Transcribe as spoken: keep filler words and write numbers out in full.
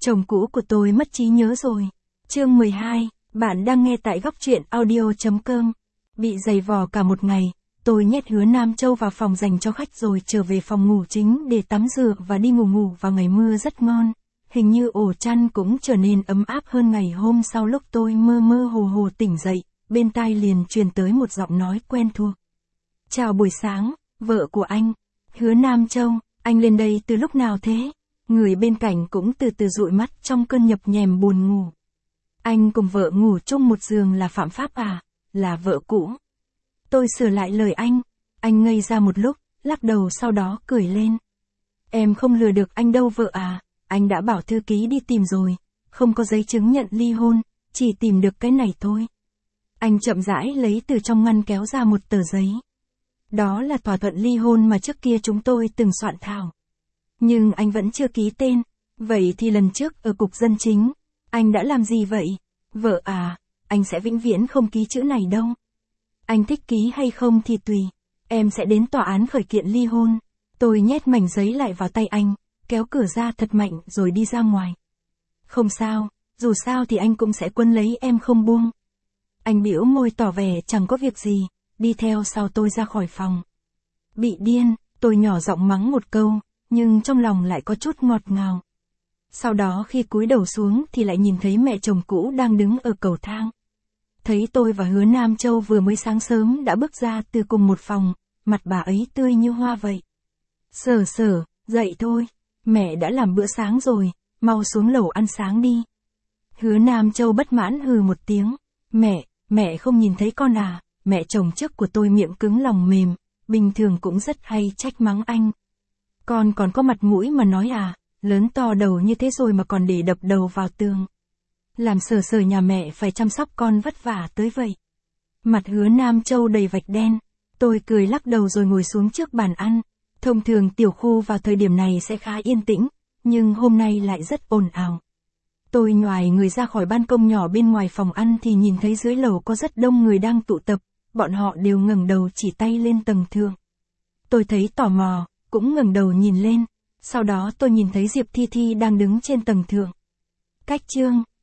Chồng cũ của tôi mất trí nhớ rồi. Chương mười hai, bạn đang nghe tại góc truyện audio.com. Bị giày vò cả một ngày, tôi nhét Hứa Nam Châu vào phòng dành cho khách rồi trở về phòng ngủ chính để tắm rửa và đi ngủ ngủ vào ngày mưa rất ngon. Hình như ổ chăn cũng trở nên ấm áp hơn ngày hôm sau lúc tôi mơ mơ hồ hồ tỉnh dậy, bên tai liền truyền tới một giọng nói quen thuộc. Chào buổi sáng, vợ của anh. Hứa Nam Châu, anh lên đây từ lúc nào thế? Người bên cạnh cũng từ từ dụi mắt trong cơn nhập nhèm buồn ngủ. Anh cùng vợ ngủ chung một giường là phạm pháp à? Là vợ cũ. Tôi sửa lại lời anh. Anh ngây ra một lúc, lắc đầu sau đó cười lên. Em không lừa được anh đâu vợ à, anh đã bảo thư ký đi tìm rồi. Không có giấy chứng nhận ly hôn, chỉ tìm được cái này thôi. Anh chậm rãi lấy từ trong ngăn kéo ra một tờ giấy. Đó là thỏa thuận ly hôn mà trước kia chúng tôi từng soạn thảo. Nhưng anh vẫn chưa ký tên. Vậy thì lần trước ở cục dân chính, anh đã làm gì vậy? Vợ à, anh sẽ vĩnh viễn không ký chữ này đâu. Anh thích ký hay không thì tùy. Em sẽ đến tòa án khởi kiện ly hôn. Tôi nhét mảnh giấy lại vào tay anh, kéo cửa ra thật mạnh rồi đi ra ngoài. Không sao, dù sao thì anh cũng sẽ quấn lấy em không buông. Anh bĩu môi tỏ vẻ chẳng có việc gì, đi theo sau tôi ra khỏi phòng. Bị điên, tôi nhỏ giọng mắng một câu, nhưng trong lòng lại có chút ngọt ngào. Sau đó khi cúi đầu xuống thì lại nhìn thấy mẹ chồng cũ đang đứng ở cầu thang. Thấy tôi và Hứa Nam Châu vừa mới sáng sớm đã bước ra từ cùng một phòng, mặt bà ấy tươi như hoa vậy. Sở sở, dậy thôi, mẹ đã làm bữa sáng rồi, mau xuống lầu ăn sáng đi. Hứa Nam Châu bất mãn hừ một tiếng, mẹ, mẹ không nhìn thấy con à, mẹ chồng trước của tôi miệng cứng lòng mềm, bình thường cũng rất hay trách mắng anh. Con còn có mặt mũi mà nói à, lớn to đầu như thế rồi mà còn để đập đầu vào tường. Làm sở sở nhà mẹ phải chăm sóc con vất vả tới vậy. Mặt Hứa Nam Châu đầy vạch đen, tôi cười lắc đầu rồi ngồi xuống trước bàn ăn. Thông thường tiểu khu vào thời điểm này sẽ khá yên tĩnh, nhưng hôm nay lại rất ồn ào. Tôi nhoài người ra khỏi ban công nhỏ bên ngoài phòng ăn thì nhìn thấy dưới lầu có rất đông người đang tụ tập, bọn họ đều ngẩng đầu chỉ tay lên tầng thượng. Tôi thấy tò mò, cũng ngẩng đầu nhìn lên, sau đó tôi nhìn thấy Diệp Thi Thi đang đứng trên tầng thượng. Cách chương